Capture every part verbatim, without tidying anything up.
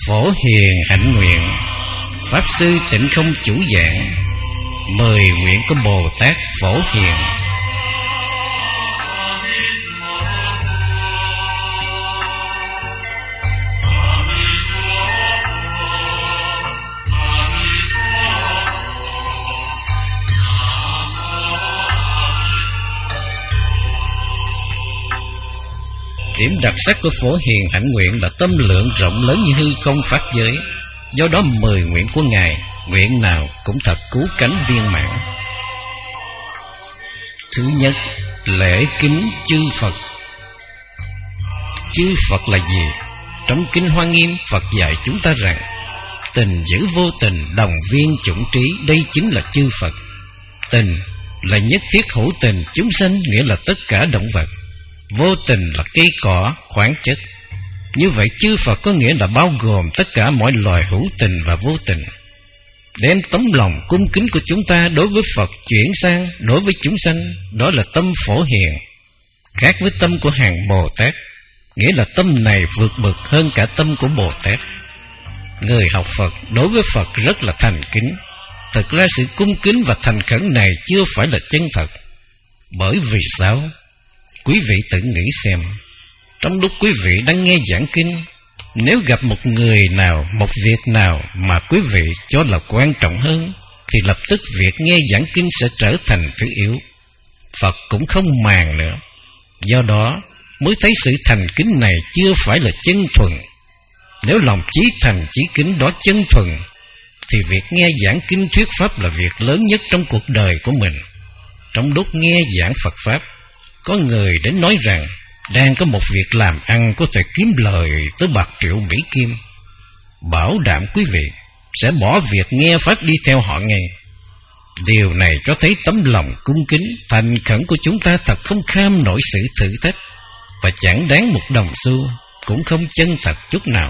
Phổ Hiền hạnh nguyện, Pháp Sư Tịnh Không chủ giảng, mười nguyện của Bồ Tát Phổ Hiền. Điểm đặc sắc của Phổ Hiền hạnh nguyện là tâm lượng rộng lớn như hư không pháp giới. Do đó mười nguyện của Ngài, nguyện nào cũng thật cứu cánh viên mãn. Thứ nhất, lễ kính chư Phật. Chư Phật là gì? Trong Kinh Hoa Nghiêm, Phật dạy chúng ta rằng tình giữ vô tình, đồng viên chủng trí, đây chính là chư Phật. Tình là nhất thiết hữu tình chúng sanh, nghĩa là tất cả động vật. Vô tình là cây cỏ, khoáng chất. Như vậy chư Phật có nghĩa là bao gồm tất cả mọi loài hữu tình và vô tình. Đem tấm lòng cung kính của chúng ta đối với Phật chuyển sang đối với chúng sanh, đó là tâm Phổ Hiền. Khác với tâm của hàng Bồ Tát, nghĩa là tâm này vượt bậc hơn cả tâm của Bồ Tát. Người học Phật đối với Phật rất là thành kính. Thực ra sự cung kính và thành khẩn này chưa phải là chân thật. Bởi vì sao? Quý vị tự nghĩ xem, trong lúc quý vị đang nghe giảng kinh, nếu gặp một người nào, một việc nào mà quý vị cho là quan trọng hơn, thì lập tức việc nghe giảng kinh sẽ trở thành thứ yếu. Phật cũng không màng nữa. Do đó mới thấy sự thành kính này chưa phải là chân thuần. Nếu lòng chí thành chí kính đó chân thuần, thì việc nghe giảng kinh thuyết pháp là việc lớn nhất trong cuộc đời của mình. Trong lúc nghe giảng Phật pháp, có người đến nói rằng đang có một việc làm ăn có thể kiếm lời tới bạc triệu Mỹ Kim. Bảo đảm quý vị sẽ bỏ việc nghe pháp đi theo họ ngay. Điều này cho thấy tấm lòng cung kính, thành khẩn của chúng ta thật không kham nổi sự thử thách, và chẳng đáng một đồng xu, cũng không chân thật chút nào.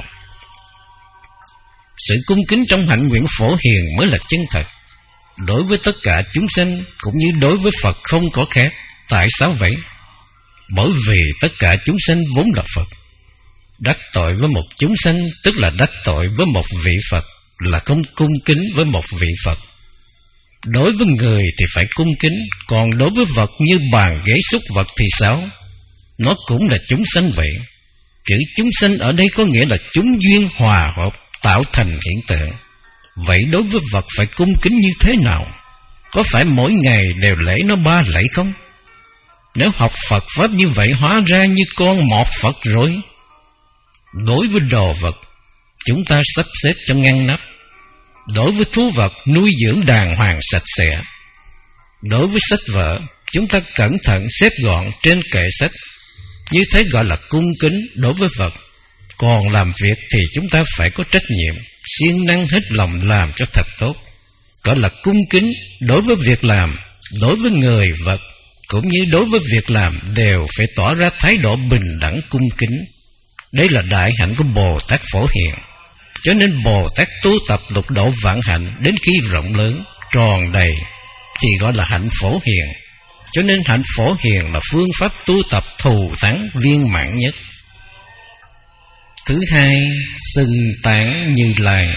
Sự cung kính trong hạnh nguyện Phổ Hiền mới là chân thật. Đối với tất cả chúng sanh cũng như đối với Phật không có khác. Tại sao vậy? Bởi vì tất cả chúng sanh vốn là Phật. Đắc tội với một chúng sanh tức là đắc tội với một vị Phật, là không cung kính với một vị Phật. Đối với người thì phải cung kính, còn đối với vật như bàn ghế súc vật thì sao? Nó cũng là chúng sanh vậy. Chữ chúng sanh ở đây có nghĩa là chúng duyên hòa hợp tạo thành hiện tượng. Vậy đối với vật phải cung kính như thế nào? Có phải mỗi ngày đều lễ nó ba lễ không? Nếu học Phật pháp như vậy, hóa ra như con một Phật rồi. Đối với đồ vật, chúng ta sắp xếp cho ngăn nắp. Đối với thú vật, nuôi dưỡng đàng hoàng sạch sẽ. Đối với sách vở, chúng ta cẩn thận xếp gọn trên kệ sách. Như thế gọi là cung kính đối với vật. Còn làm việc thì chúng ta phải có trách nhiệm, siêng năng hết lòng làm cho thật tốt. Gọi là cung kính đối với việc làm. Đối với người, vật cũng như đối với việc làm đều phải tỏ ra thái độ bình đẳng cung kính. Đây là đại hạnh của Bồ Tát Phổ Hiền. Cho nên Bồ Tát tu tập lục độ vạn hạnh đến khi rộng lớn, tròn đầy thì gọi là hạnh Phổ Hiền. Cho nên hạnh Phổ Hiền là phương pháp tu tập thù thắng viên mãn nhất. Thứ hai, xưng tán Như Lai.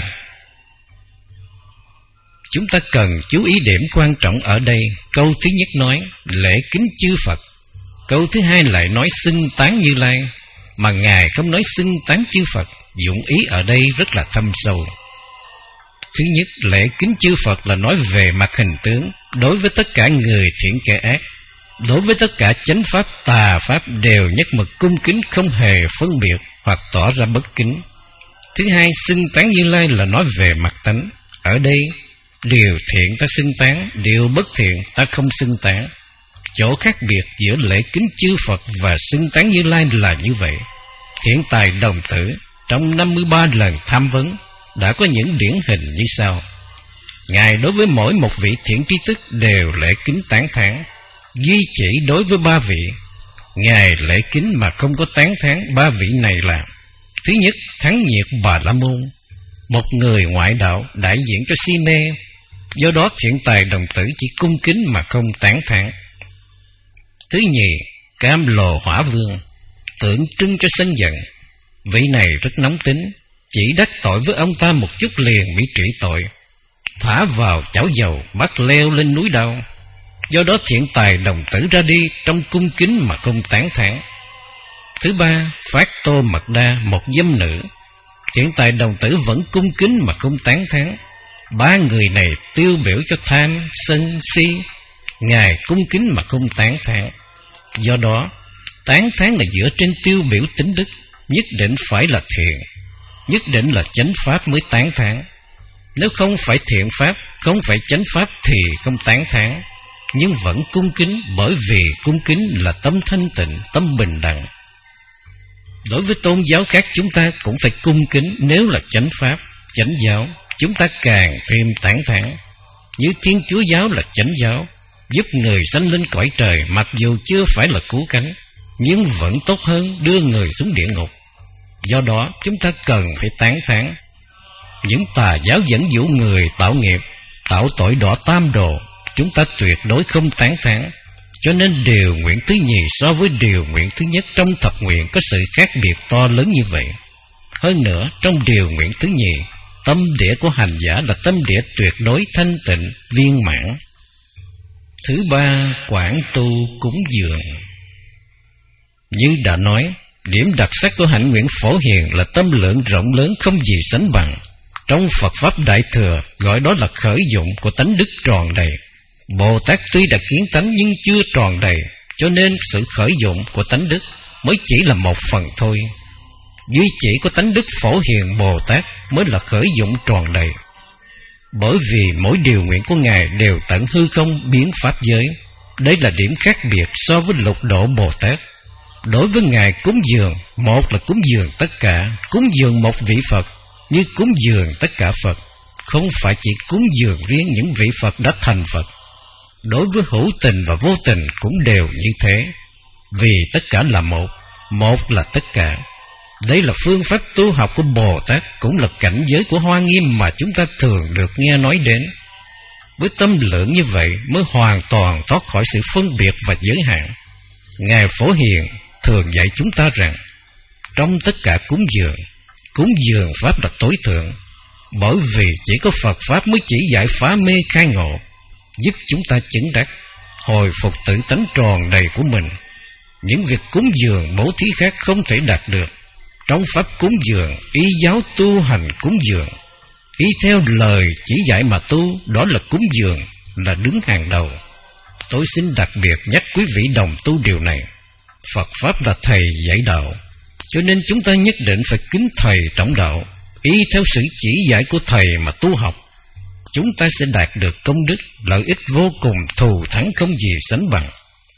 Chúng ta cần chú ý điểm quan trọng ở đây. Câu thứ nhất nói lễ kính chư Phật. Câu thứ hai lại nói xưng tán Như Lai. Mà Ngài không nói xưng tán chư Phật. Dụng ý ở đây rất là thâm sâu. Thứ nhất, lễ kính chư Phật là nói về mặt hình tướng. Đối với tất cả người thiện kẻ ác, đối với tất cả chánh pháp tà pháp đều nhất mực cung kính, không hề phân biệt hoặc tỏ ra bất kính. Thứ hai, xưng tán Như Lai là nói về mặt tánh. Ở đây điều thiện ta xưng tán, điều bất thiện ta không xưng tán. Chỗ khác biệt giữa lễ kính chư Phật và xưng tán Như Lai là như vậy. Thiện tài đồng tử trong năm mươi ba lần tham vấn đã có những điển hình như sau. Ngài đối với mỗi một vị thiện tri thức đều lễ kính tán thán. Duy chỉ đối với ba vị, Ngài lễ kính mà không có tán thán ba vị này là: thứ nhất, Thắng Nhiệt Bà La Môn, một người ngoại đạo đại diện cho si mê, do đó thiện tài đồng tử chỉ cung kính mà không tán thán. Thứ nhì, Cam Lồ Hỏa Vương, tượng trưng cho sân giận. Vị này rất nóng tính, Chỉ đắc tội với ông ta một chút liền bị trị tội, thả vào chảo dầu, bắt leo lên núi đao. Do đó thiện tài đồng tử ra đi trong cung kính mà không tán thán. Thứ ba, Phát Tô Mật Đa, một dâm nữ. Thiện tài đồng tử vẫn cung kính mà không tán thán. Ba người này tiêu biểu cho tham, sân, si. Ngài cung kính mà không tán thán. Do đó, tán thán là dựa trên tiêu biểu tính đức, nhất định phải là thiện, nhất định là chánh pháp mới tán thán. Nếu không phải thiện pháp, không phải chánh pháp thì không tán thán, nhưng vẫn cung kính, bởi vì cung kính là tâm thanh tịnh, tâm bình đẳng. Đối với tôn giáo khác chúng ta cũng phải cung kính. Nếu là chánh pháp, chánh giáo, chúng ta càng thêm tán thán. Như Thiên Chúa giáo là chánh giáo, giúp người sanh lên cõi trời, mặc dù chưa phải là cứu cánh, nhưng vẫn tốt hơn đưa người xuống địa ngục. Do đó chúng ta cần phải tán thán. Những tà giáo dẫn dụ người tạo nghiệp, tạo tội đọa tam đồ, chúng ta tuyệt đối không tán thán. Cho nên điều nguyện thứ nhì so với điều nguyện thứ nhất trong thập nguyện có sự khác biệt to lớn như vậy. Hơn nữa, trong điều nguyện thứ nhì, tâm địa của hành giả là tâm địa tuyệt đối thanh tịnh, viên mãn. Thứ ba, quảng tu cúng dường. Như đã nói, điểm đặc sắc của hạnh nguyện Phổ Hiền là tâm lượng rộng lớn không gì sánh bằng. Trong Phật Pháp Đại Thừa gọi đó là khởi dụng của tánh đức tròn đầy. Bồ Tát tuy đã kiến tánh nhưng chưa tròn đầy, cho nên sự khởi dụng của tánh đức mới chỉ là một phần thôi. Duy chỉ có tánh đức Phổ Hiền Bồ Tát mới là khởi dụng tròn đầy. Bởi vì mỗi điều nguyện của Ngài đều tận hư không biến pháp giới. Đây là điểm khác biệt so với lục độ Bồ Tát. Đối với Ngài cúng dường, một là cúng dường tất cả, cúng dường một vị Phật, như cúng dường tất cả Phật, không phải chỉ cúng dường riêng những vị Phật đã thành Phật. Đối với hữu tình và vô tình cũng đều như thế, vì tất cả là một, một là tất cả. Đây là phương pháp tu học của Bồ Tát, cũng là cảnh giới của Hoa Nghiêm mà chúng ta thường được nghe nói đến. Với tâm lượng như vậy mới hoàn toàn thoát khỏi sự phân biệt và giới hạn. Ngài Phổ Hiền thường dạy chúng ta rằng, trong tất cả cúng dường, cúng dường pháp là tối thượng, bởi vì chỉ có Phật Pháp mới chỉ giải phá mê khai ngộ, giúp chúng ta chứng đắc, hồi phục tự tánh tròn đầy của mình. Những việc cúng dường bố thí khác không thể đạt được. Trong pháp cúng dường, y giáo tu hành cúng dường, y theo lời chỉ dạy mà tu, đó là cúng dường, là đứng hàng đầu. Tôi xin đặc biệt nhắc quý vị đồng tu điều này. Phật Pháp là Thầy dạy đạo, cho nên chúng ta nhất định phải kính Thầy trọng đạo, y theo sự chỉ dạy của Thầy mà tu học. Chúng ta sẽ đạt được công đức, lợi ích vô cùng, thù thắng không gì sánh bằng.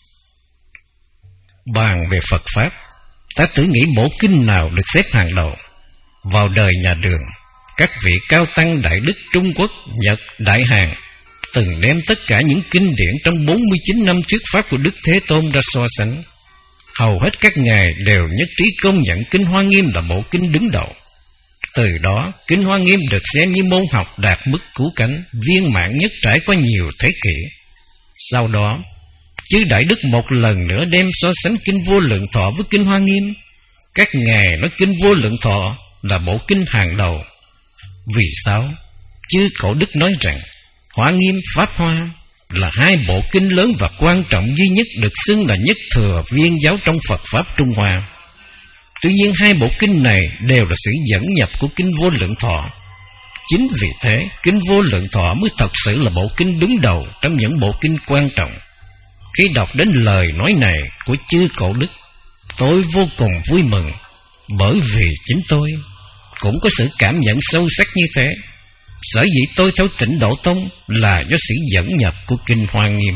Bàn về Phật Pháp, ta thử nghĩ bộ kinh nào được xếp hàng đầu. Vào đời nhà Đường, các vị cao tăng Đại Đức Trung Quốc, Nhật, Đại Hàn từng đem tất cả những kinh điển trong bốn mươi chín năm thuyết pháp của Đức Thế Tôn ra so sánh. Hầu hết các ngài đều nhất trí công nhận Kinh Hoa Nghiêm là bộ kinh đứng đầu. Từ đó, Kinh Hoa Nghiêm được xem như môn học đạt mức cứu cánh, viên mãn nhất trải qua nhiều thế kỷ. Sau đó, chư Đại Đức một lần nữa đem so sánh Kinh Vô Lượng Thọ với Kinh Hoa Nghiêm. Các ngài nói Kinh Vô Lượng Thọ là bộ kinh hàng đầu. Vì sao? Chư Cổ Đức nói rằng Hoa Nghiêm, Pháp Hoa là hai bộ kinh lớn và quan trọng duy nhất được xưng là nhất thừa viên giáo trong Phật Pháp Trung Hoa. Tuy nhiên hai bộ kinh này đều là sự dẫn nhập của Kinh Vô Lượng Thọ. Chính vì thế, Kinh Vô Lượng Thọ mới thật sự là bộ kinh đứng đầu trong những bộ kinh quan trọng. Khi đọc đến lời nói này của chư Cổ Đức, tôi vô cùng vui mừng, bởi vì chính tôi cũng có sự cảm nhận sâu sắc như thế. Sở dĩ tôi theo Tịnh Độ Tông là do sự dẫn nhập của Kinh Hoa Nghiêm.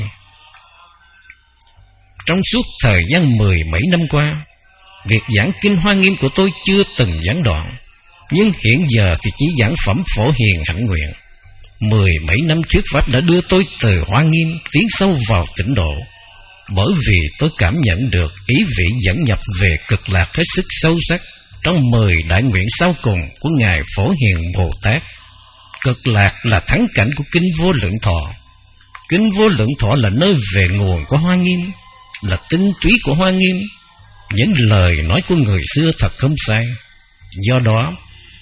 Trong suốt thời gian mười bảy năm qua, việc giảng Kinh Hoa Nghiêm của tôi chưa từng gián đoạn, nhưng hiện giờ thì chỉ giảng phẩm Phổ Hiền hạnh nguyện. Mười bảy năm thuyết pháp đã đưa tôi từ Hoa Nghiêm tiến sâu vào Tịnh Độ, bởi vì tôi cảm nhận được ý vị dẫn nhập về cực lạc hết sức sâu sắc trong mười đại nguyện sau cùng của Ngài Phổ Hiền Bồ Tát. Cực lạc là thắng cảnh của Kinh Vô Lượng Thọ. Kinh Vô Lượng Thọ là nơi về nguồn của Hoa Nghiêm, là tinh túy của Hoa Nghiêm. Những lời nói của người xưa thật không sai. Do đó,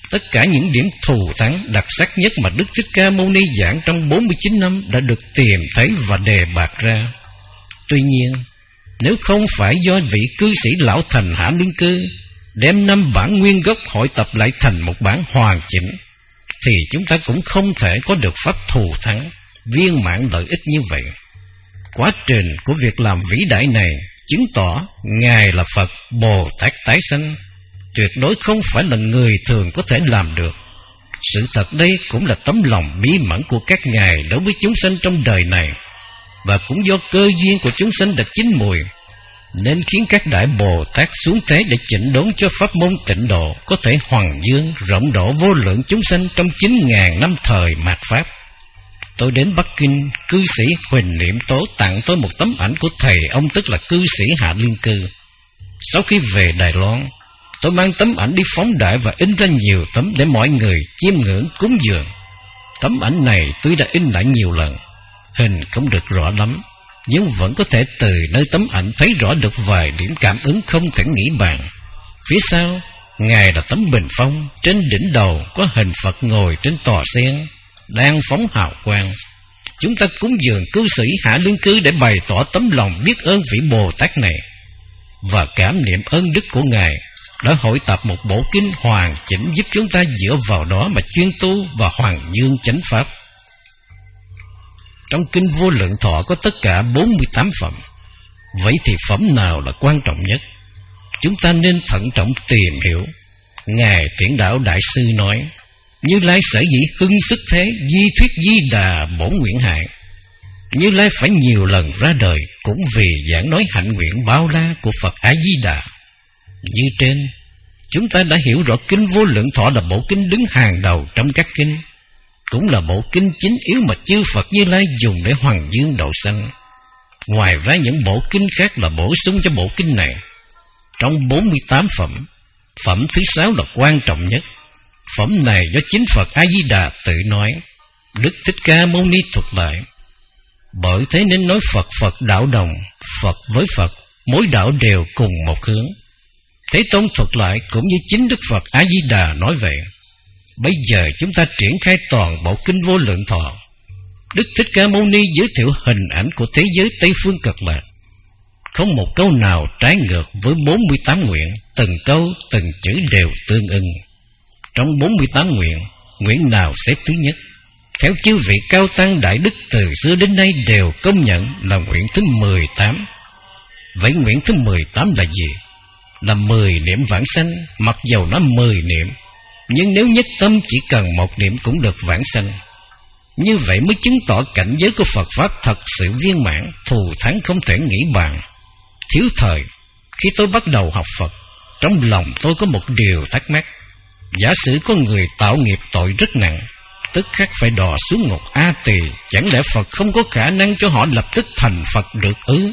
Tất cả những điểm thù thắng đặc sắc nhất mà Đức Thích Ca Mâu Ni giảng trong bốn mươi chín năm đã được tìm thấy và đề bạt ra. Tuy nhiên, nếu không phải do vị cư sĩ lão thành Hạ Liên Cư đem năm bản nguyên gốc hội tập lại thành một bản hoàn chỉnh, thì chúng ta cũng không thể có được pháp thù thắng, viên mãn lợi ích như vậy. Quá trình của việc làm vĩ đại này chứng tỏ Ngài là Phật Bồ Tát tái sanh, tuyệt đối không phải là người thường có thể làm được. Sự thật đây cũng là tấm lòng bí mẫn của các Ngài đối với chúng sanh trong đời này, và cũng do cơ duyên của chúng sanh đã chín mùi, nên khiến các đại Bồ Tát xuống thế để chỉnh đốn cho pháp môn tịnh độ có thể hoằng dương, rộng độ vô lượng chúng sanh trong chín ngàn năm thời mạt Pháp. Tôi đến Bắc Kinh, cư sĩ Huỳnh Niệm Tố tặng tôi một tấm ảnh của thầy ông, tức là cư sĩ Hạ Liên Cư. Sau khi về Đài Loan, tôi mang tấm ảnh đi phóng đại và in ra nhiều tấm để mọi người chiêm ngưỡng cúng dường. Tấm ảnh này tôi đã in lại nhiều lần, hình không được rõ lắm, nhưng vẫn có thể từ nơi tấm ảnh thấy rõ được vài điểm cảm ứng không thể nghĩ bàn. Phía sau, Ngài là tấm bình phong, trên đỉnh đầu có hình Phật ngồi trên tòa sen, đang phóng hào quang. Chúng ta cúng dường cư sĩ Hạ Liên Cư để bày tỏ tấm lòng biết ơn vị Bồ Tát này, và cảm niệm ơn đức của Ngài đã hội tập một bộ kinh hoàn chỉnh giúp chúng ta dựa vào đó mà chuyên tu và hoàng dương chánh pháp. Trong kinh Vô Lượng Thọ có tất cả bốn mươi tám phẩm. Vậy thì phẩm nào là quan trọng nhất? Chúng ta nên thận trọng tìm hiểu. Ngài Thiện Đạo Đại Sư nói: Như Lai sở dĩ hưng sức thế, di thuyết di đà bổn nguyện hại. Như Lai phải nhiều lần ra đời cũng vì giảng nói hạnh nguyện bao la của Phật A Di Đà. Như trên, chúng ta đã hiểu rõ kinh Vô Lượng Thọ là bộ kinh đứng hàng đầu trong các kinh, cũng là bộ kinh chính yếu mà chư Phật Như Lai dùng để hoằng dương độ sanh. Ngoài ra những bộ kinh khác là bổ sung cho bộ kinh này. Trong bốn mươi tám phẩm, phẩm thứ sáu là quan trọng nhất. Phẩm này do chính Phật A Di Đà tự nói, Đức Thích Ca Mâu Ni thuật lại. Bởi thế nên nói Phật Phật đạo đồng, Phật với Phật, mỗi đạo đều cùng một hướng. Thế Tôn thuật lại cũng như chính Đức Phật A Di Đà nói vậy. Bây giờ chúng ta triển khai toàn bộ kinh Vô Lượng Thọ. Đức Thích Ca Mâu Ni giới thiệu hình ảnh của thế giới Tây Phương Cực Lạc. Không một câu nào trái ngược với bốn mươi tám nguyện, từng câu từng chữ đều tương ưng. Trong bốn mươi tám nguyện, nguyện nào xếp thứ nhất? Theo chư vị cao tăng đại đức từ xưa đến nay đều công nhận là nguyện thứ mười tám. Vậy nguyện thứ mười tám là gì? Là mười niệm vãng sanh, mặc dầu nó mười niệm, nhưng nếu nhất tâm chỉ cần một niệm cũng được vãng sanh. Như vậy mới chứng tỏ cảnh giới của Phật Pháp thật sự viên mãn, thù thắng không thể nghĩ bàn. Thiếu thời, khi tôi bắt đầu học Phật, trong lòng tôi có một điều thắc mắc. Giả sử có người tạo nghiệp tội rất nặng, tức khắc phải đọa xuống ngục A Tỳ, chẳng lẽ Phật không có khả năng cho họ lập tức thành Phật được ư?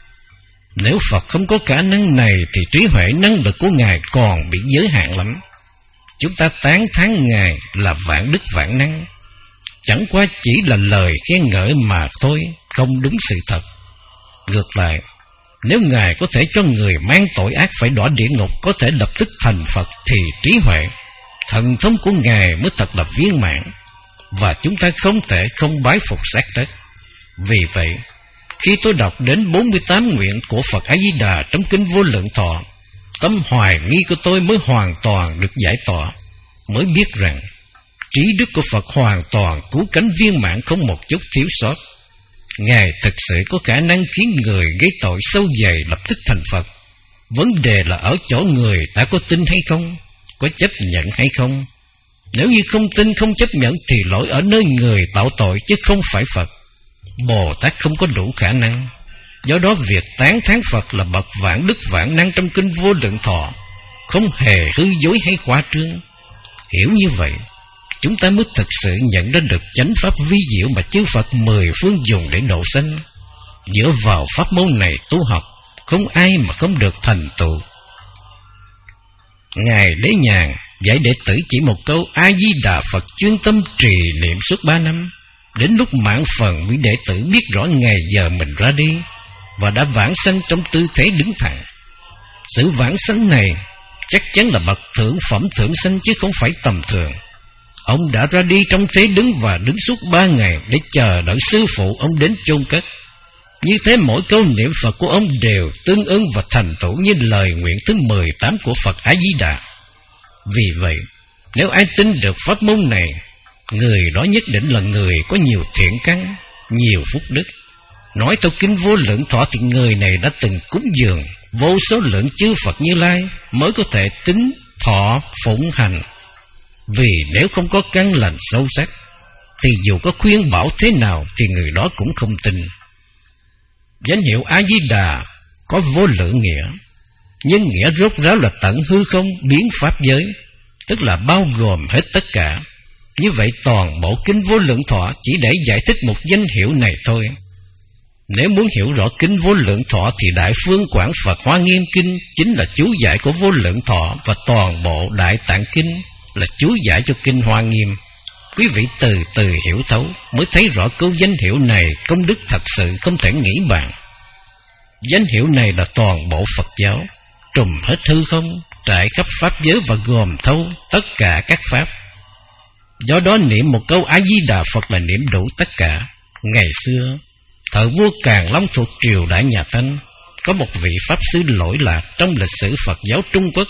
Nếu Phật không có khả năng này thì trí huệ năng lực của Ngài còn bị giới hạn lắm. Chúng ta tán thán Ngài là vạn đức vạn năng, chẳng qua chỉ là lời khen ngợi mà thôi, không đúng sự thật. Ngược lại, nếu Ngài có thể cho người mang tội ác phải đọa địa ngục có thể lập tức thành Phật, thì trí huệ, thần thông của Ngài mới thật là viên mãn, và chúng ta không thể không bái phục xác đất. Vì vậy, khi tôi đọc đến bốn mươi tám nguyện của Phật A Di Đà trong kinh Vô Lượng Thọ, tâm hoài nghi của tôi mới hoàn toàn được giải tỏa, mới biết rằng trí đức của Phật hoàn toàn cứu cánh viên mãn, không một chút thiếu sót. Ngài thực sự có khả năng khiến người gây tội sâu dày lập tức thành Phật. Vấn đề là ở chỗ người ta có tin hay không, có chấp nhận hay không. Nếu như không tin không chấp nhận thì lỗi ở nơi người tạo tội chứ không phải Phật. Bồ Tát không có đủ khả năng. Do đó việc tán thán Phật là bậc vạn đức vạn năng trong kinh Vô Lượng Thọ không hề hư dối hay khoa trương. Hiểu như vậy, chúng ta mới thực sự nhận ra được chánh pháp vi diệu mà chư Phật mười phương dùng để độ sanh. Dựa vào pháp môn này tu học, không ai mà không được thành tựu. Ngài Đế Nhàn dạy đệ tử chỉ một câu A Di Đà Phật chuyên tâm trì niệm suốt ba năm. Đến lúc mãn phần, vị đệ tử biết rõ ngày giờ mình ra đi và đã vãng sanh trong tư thế đứng thẳng. Sự vãng sanh này chắc chắn là bậc thượng phẩm thượng sanh chứ không phải tầm thường. Ông đã ra đi trong thế đứng và đứng suốt ba ngày để chờ đợi sư phụ ông đến chôn cất. Như thế mỗi câu niệm Phật của ông đều tương ứng và thành tựu như lời nguyện thứ mười tám của Phật A Di Đà. Vì vậy, nếu ai tin được pháp môn này, người đó nhất định là người có nhiều thiện căn, nhiều phúc đức. Nói theo kinh Vô Lượng Thọ thì người này đã từng cúng dường vô số lượng chư Phật Như Lai mới có thể tính thọ phụng hành. Vì nếu không có căn lành sâu sắc thì dù có khuyên bảo thế nào thì người đó cũng không tin. Danh hiệu A Di Đà có vô lượng nghĩa, nhưng nghĩa rốt ráo là tận hư không biến pháp giới, tức là bao gồm hết tất cả. Như vậy toàn bộ kinh Vô Lượng Thọ chỉ để giải thích một danh hiệu này thôi. Nếu muốn hiểu rõ kinh Vô Lượng Thọ thì Đại Phương Quảng Phật Hoa Nghiêm Kinh chính là chú giải của Vô Lượng Thọ, và toàn bộ Đại Tạng Kinh là chú giải cho kinh Hoa Nghiêm. Quý vị từ từ hiểu thấu mới thấy rõ câu danh hiệu này công đức thật sự không thể nghĩ bàn. Danh hiệu này là toàn bộ Phật giáo, trùm hết hư không, trải khắp pháp giới và gồm thấu tất cả các pháp. Do đó niệm một câu A Di Đà Phật là niệm đủ tất cả. Ngày xưa, thời vua Càn Long thuộc triều đại nhà Thanh, có một vị pháp sư lỗi lạc trong lịch sử Phật giáo Trung Quốc.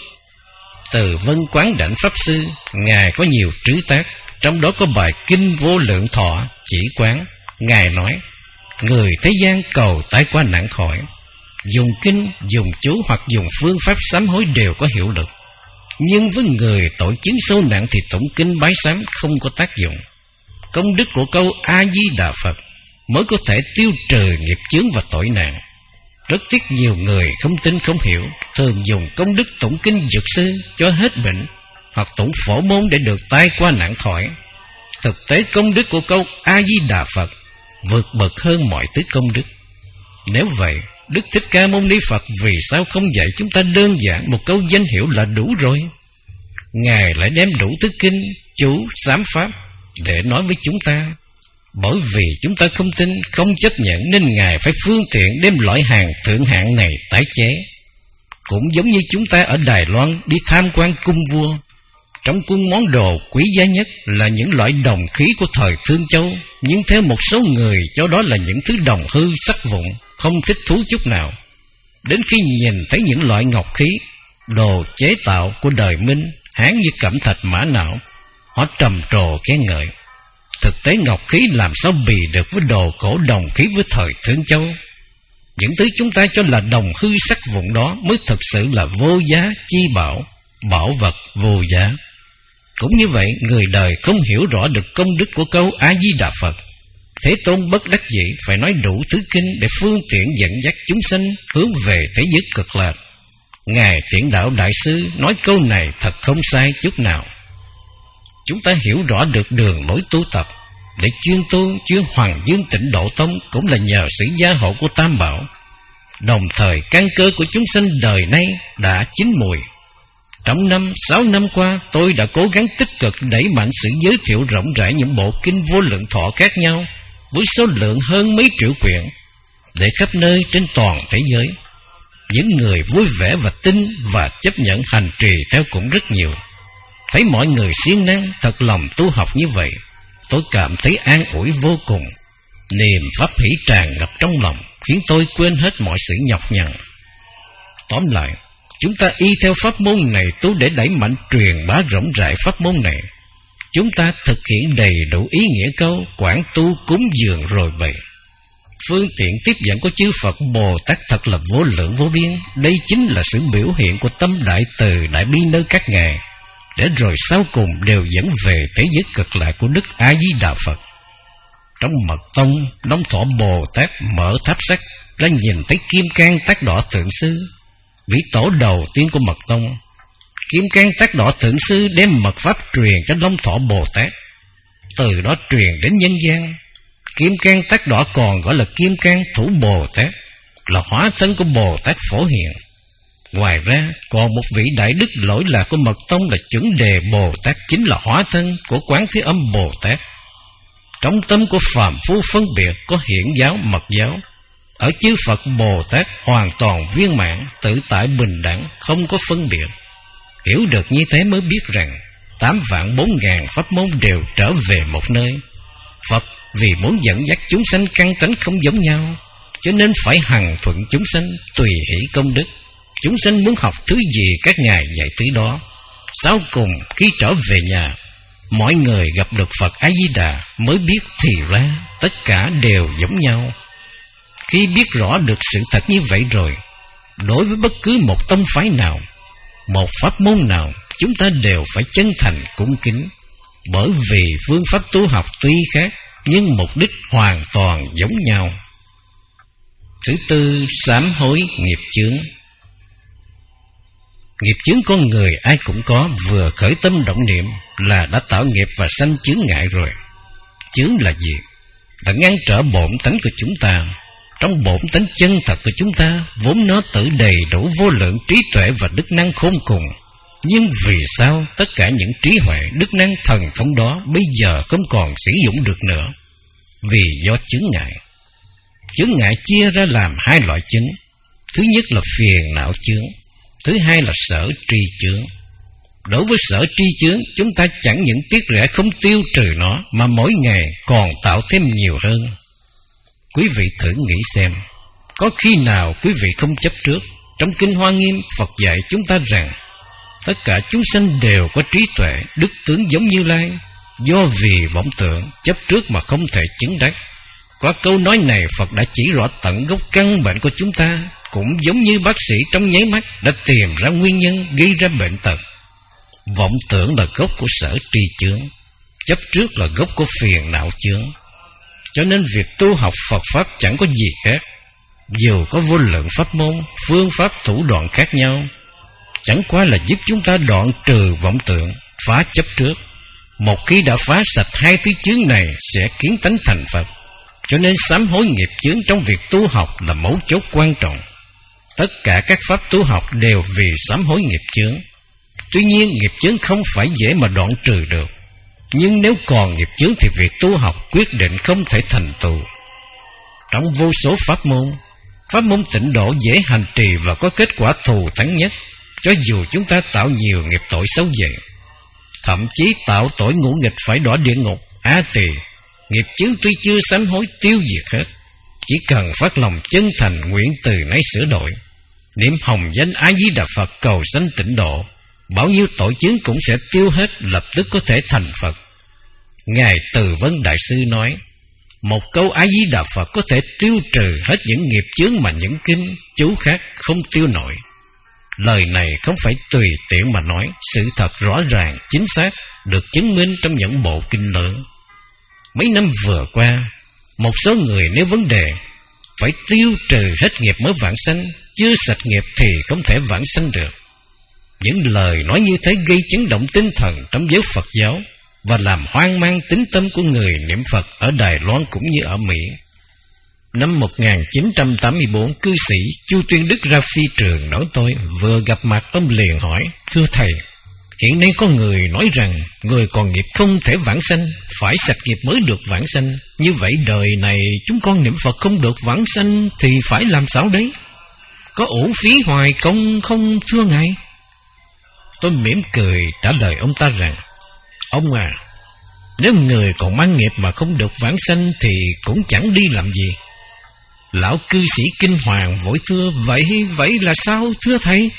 Từ Vân Quán Đảnh Pháp Sư, Ngài có nhiều trứ tác, trong đó có bài kinh Vô Lượng Thọ chỉ quán. Ngài nói, người thế gian cầu tai qua nạn khỏi, dùng kinh, dùng chú hoặc dùng phương pháp sám hối đều có hiệu lực. Nhưng với người tội chứng sâu nặng thì tụng kinh bái sám không có tác dụng. Công đức của câu A Di Đà Phật mới có thể tiêu trừ nghiệp chướng và tội nạn. Rất tiếc nhiều người không tin không hiểu, thường dùng công đức tụng kinh dược sư cho hết bệnh, hoặc tụng phổ môn để được tai qua nạn khỏi. Thực tế công đức của câu A Di Đà Phật vượt bậc hơn mọi thứ công đức. Nếu vậy, Đức Thích Ca Mâu Ni Phật vì sao không dạy chúng ta đơn giản một câu danh hiệu là đủ rồi? Ngài lại đem đủ thứ kinh, chú, sám pháp để nói với chúng ta. Bởi vì chúng ta không tin, không chấp nhận nên Ngài phải phương tiện đem loại hàng thượng hạng này tái chế. Cũng giống như chúng ta ở Đài Loan đi tham quan cung vua. Trong cung món đồ quý giá nhất là những loại đồng khí của thời Thương Châu, nhưng theo một số người cho đó là những thứ đồng hư sắc vụn, không thích thú chút nào. Đến khi nhìn thấy những loại ngọc khí, đồ chế tạo của đời Minh, Hán như cẩm thạch mã não, họ trầm trồ khen ngợi. Thực tế ngọc khí làm sao bì được với đồ cổ đồng khí với thời Thương Châu. Những thứ chúng ta cho là đồng hư sắc vụn đó mới thực sự là vô giá chi bảo, bảo vật vô giá. Cũng như vậy, người đời không hiểu rõ được công đức của câu A Di Đà Phật. Thế Tôn bất đắc dĩ phải nói đủ thứ kinh để phương tiện dẫn dắt chúng sanh hướng về thế giới cực lạc. Ngài Thiện Đạo Đại Sư nói câu này thật không sai chút nào. Chúng ta hiểu rõ được đường lối tu tập để chuyên tu chuyên Hoàng Dương Tịnh Độ Tông cũng là nhờ sự gia hộ của Tam Bảo. Đồng thời căn cơ của chúng sanh đời nay đã chín mùi. Trong năm, sáu năm qua, tôi đã cố gắng tích cực đẩy mạnh sự giới thiệu rộng rãi những bộ kinh Vô Lượng Thọ khác nhau với số lượng hơn mấy triệu quyển, để khắp nơi trên toàn thế giới. Những người vui vẻ và tin và chấp nhận hành trì theo cũng rất nhiều. Thấy mọi người siêng năng thật lòng tu học như vậy, tôi cảm thấy an ủi vô cùng. Niềm pháp hỷ tràn ngập trong lòng, khiến tôi quên hết mọi sự nhọc nhằn. Tóm lại, chúng ta y theo pháp môn này tu để đẩy mạnh truyền bá rộng rãi pháp môn này. Chúng ta thực hiện đầy đủ ý nghĩa câu quảng tu cúng dường rồi vậy. Phương tiện tiếp dẫn của chư Phật Bồ Tát thật là vô lượng vô biên. Đây chính là sự biểu hiện của tâm đại từ đại bi nơi các ngài, để rồi sau cùng đều dẫn về thế giới cực lạc của Đức A Di Đà Phật. Trong Mật Tông, Long Thọ Bồ Tát mở tháp sắt đã nhìn thấy Kim Cang Tát Đỏ Thượng Sư, vị tổ đầu tiên của Mật Tông. Kim Cang Tát Đỏ Thượng Sư đem mật pháp truyền cho Long Thọ Bồ Tát, từ đó truyền đến nhân gian. Kim Cang Tát Đỏ còn gọi là Kim Cang Thủ Bồ Tát, là hóa thân của Bồ Tát Phổ Hiền. Ngoài ra còn một vị đại đức lỗi lạc của Mật Tông là Chuẩn Đề Bồ Tát, chính là hóa thân của Quán Thế Âm Bồ Tát. Trong tâm của phàm phu phân biệt có hiển giáo mật giáo, ở chư Phật Bồ Tát hoàn toàn viên mãn, tự tại bình đẳng, không có phân biệt. Hiểu được như thế mới biết rằng tám vạn bốn ngàn pháp môn đều trở về một nơi. Phật vì muốn dẫn dắt chúng sanh căn tánh không giống nhau, cho nên phải hằng thuận chúng sanh, tùy hỷ công đức. Chúng sanh muốn học thứ gì các ngài dạy thứ đó. Sau cùng khi trở về nhà, mọi người gặp được Phật A-di-đà mới biết thì ra tất cả đều giống nhau. Khi biết rõ được sự thật như vậy rồi, đối với bất cứ một tông phái nào, một pháp môn nào, chúng ta đều phải chân thành cung kính. Bởi vì phương pháp tu học tuy khác, nhưng mục đích hoàn toàn giống nhau. Thứ tư, sám hối nghiệp chướng. Nghiệp chướng con người ai cũng có, vừa khởi tâm động niệm là đã tạo nghiệp và sanh chướng ngại rồi. Chướng là gì? Là ngăn trở bổn tánh của chúng ta. Trong bổn tánh chân thật của chúng ta, vốn nó tự đầy đủ vô lượng trí tuệ và đức năng khôn cùng. Nhưng vì sao tất cả những trí huệ, đức năng thần thông đó bây giờ không còn sử dụng được nữa? Vì do chướng ngại. Chướng ngại chia ra làm hai loại chính. Thứ nhất là phiền não chướng, thứ hai là sở tri chướng. Đối với sở tri chướng, chúng ta chẳng những tiếc rẻ không tiêu trừ nó, mà mỗi ngày còn tạo thêm nhiều hơn. Quý vị thử nghĩ xem, có khi nào quý vị không chấp trước? Trong Kinh Hoa Nghiêm, Phật dạy chúng ta rằng tất cả chúng sanh đều có trí tuệ, đức tướng giống Như Lai, do vì vọng tưởng chấp trước mà không thể chứng đắc. Qua câu nói này, Phật đã chỉ rõ tận gốc căn bệnh của chúng ta, cũng giống như bác sĩ trong nháy mắt đã tìm ra nguyên nhân gây ra bệnh tật. Vọng tưởng là gốc của sở tri chướng, chấp trước là gốc của phiền não chướng. Cho nên việc tu học Phật Pháp chẳng có gì khác. Dù có vô lượng pháp môn, phương pháp thủ đoạn khác nhau, chẳng qua là giúp chúng ta đoạn trừ vọng tưởng, phá chấp trước. Một khi đã phá sạch hai thứ chướng này, sẽ kiến tánh thành Phật. Cho nên sám hối nghiệp chướng trong việc tu học là mấu chốt quan trọng. Tất cả các pháp tu học đều vì sám hối nghiệp chướng. Tuy nhiên nghiệp chướng không phải dễ mà đoạn trừ được. Nhưng nếu còn nghiệp chướng thì việc tu học quyết định không thể thành tựu. Trong vô số pháp môn, pháp môn tịnh độ dễ hành trì và có kết quả thù thắng nhất, cho dù chúng ta tạo nhiều nghiệp tội xấu vậy. Thậm chí tạo tội ngũ nghịch phải đọa địa ngục, á tỳ, nghiệp chướng tuy chưa sám hối tiêu diệt hết, chỉ cần phát lòng chân thành nguyện từ nay sửa đổi, niệm hồng danh A Di Đà Phật cầu sanh tịnh độ, bao nhiêu tội chướng cũng sẽ tiêu hết, lập tức có thể thành Phật. Ngài Từ Vân Đại Sư nói, một câu A Di Đà Phật có thể tiêu trừ hết những nghiệp chướng mà những kinh chú khác không tiêu nổi. Lời này không phải tùy tiện mà nói, sự thật rõ ràng, chính xác, được chứng minh trong những bộ kinh lớn. Mấy năm vừa qua, một số người nêu vấn đề phải tiêu trừ hết nghiệp mới vãng sanh, chưa sạch nghiệp thì không thể vãng sanh được. Những lời nói như thế gây chấn động tinh thần trong giới Phật giáo và làm hoang mang tín tâm của người niệm Phật ở Đài Loan cũng như ở Mỹ. Năm một nghìn chín trăm tám mươi tư, cư sĩ Chu Tuyên Đức ra phi trường đón tôi. Vừa gặp mặt ông liền hỏi, thưa thầy, hiện nay có người nói rằng người còn nghiệp không thể vãng sanh, phải sạch nghiệp mới được vãng sanh. Như vậy đời này chúng con niệm Phật không được vãng sanh thì phải làm sao đấy? Có uổng phí hoài công không thưa ngài? Tôi mỉm cười trả lời ông ta rằng, ông à, nếu người còn mang nghiệp mà không được vãng sanh thì cũng chẳng đi làm gì. Lão cư sĩ kinh hoàng vội thưa, vậy vậy là sao thưa thầy?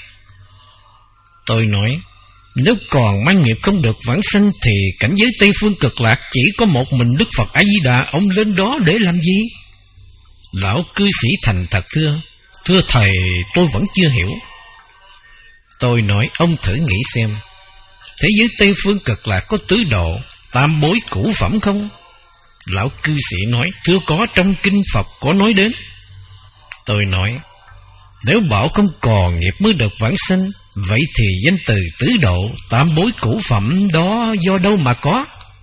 Tôi nói, nếu còn mang nghiệp không được vãng sanh thì cảnh giới Tây Phương Cực Lạc chỉ có một mình Đức Phật A Di Đà, ông lên đó để làm gì? Lão cư sĩ thành thật thưa, thưa thầy, tôi vẫn chưa hiểu. Tôi nói, ông thử nghĩ xem, thế giới Tây Phương Cực Lạc có tứ độ, tam bối cửu phẩm không? Lão cư sĩ nói, thưa có, trong kinh Phật có nói đến. Tôi nói, nếu bảo không còn nghiệp mới được vãng sanh, vậy thì danh từ tứ độ, tam bối cửu phẩm đó do đâu mà có?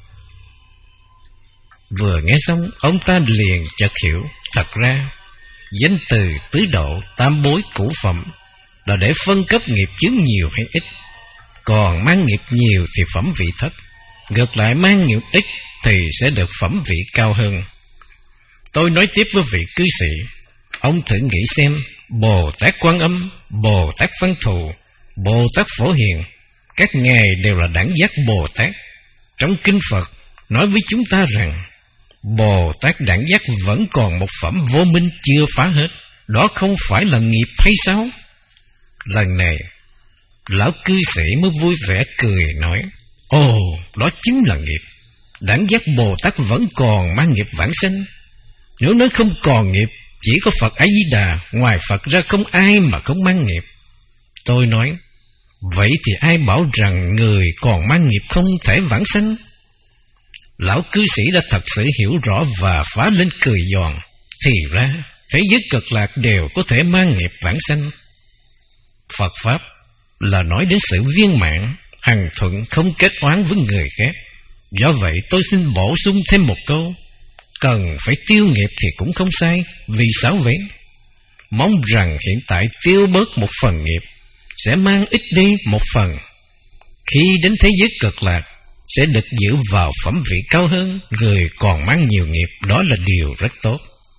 Vừa nghe xong, ông ta liền chợt hiểu, thật ra danh từ tứ độ, tam bối cửu phẩm là để phân cấp nghiệp chướng nhiều hay ít. Còn mang nghiệp nhiều thì phẩm vị thấp, ngược lại mang nghiệp ít thì sẽ được phẩm vị cao hơn. Tôi nói tiếp với vị cư sĩ, ông thử nghĩ xem, Bồ Tát Quan Âm, Bồ Tát Văn Thù, Bồ Tát Phổ Hiền Các ngài đều là đẳng giác Bồ Tát. Trong kinh Phật nói với chúng ta rằng Bồ Tát đẳng giác vẫn còn một phẩm vô minh chưa phá hết. Đó không phải là nghiệp hay sao? Lần này lão cư sĩ mới vui vẻ cười nói: Ồ, đó chính là nghiệp. Đẳng giác Bồ Tát vẫn còn mang nghiệp vãng sanh. Nếu nói không còn nghiệp, chỉ có Phật A Di Đà, ngoài Phật ra không ai mà không mang nghiệp. Tôi nói: Vậy thì ai bảo rằng người còn mang nghiệp không thể vãng sanh? Lão cư sĩ đã thật sự hiểu rõ và phá lên cười giòn. Thì ra thế giới cực lạc đều có thể mang nghiệp vãng sanh. Phật Pháp là nói đến sự viên mãn, hằng thuận không kết oán với người khác. Do vậy tôi xin bổ sung thêm một câu: cần phải tiêu nghiệp thì cũng không sai. Vì sao vậy? Mong rằng hiện tại tiêu bớt một phần nghiệp sẽ mang ít đi một phần. Khi đến thế giới cực lạc sẽ được giữ vào phẩm vị cao hơn. Người còn mang nhiều nghiệp, đó là điều rất tốt.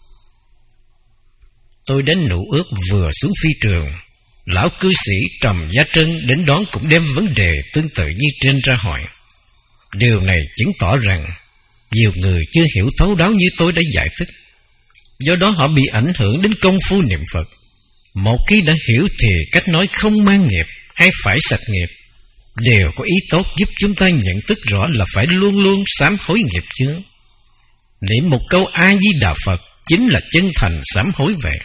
Tôi đến Nụ Ước vừa xuống phi trường, lão cư sĩ Trầm Gia Trân đến đón cũng đem vấn đề tương tự như trên ra hỏi. Điều này chứng tỏ rằng nhiều người chưa hiểu thấu đáo như tôi đã giải thích. Do đó họ bị ảnh hưởng đến công phu niệm Phật. Một khi đã hiểu thì cách nói không mang nghiệp hay phải sạch nghiệp đều có ý tốt, giúp chúng ta nhận thức rõ là phải luôn luôn sám hối nghiệp chướng. Niệm một câu A Di Đà Phật chính là chân thành sám hối vậy.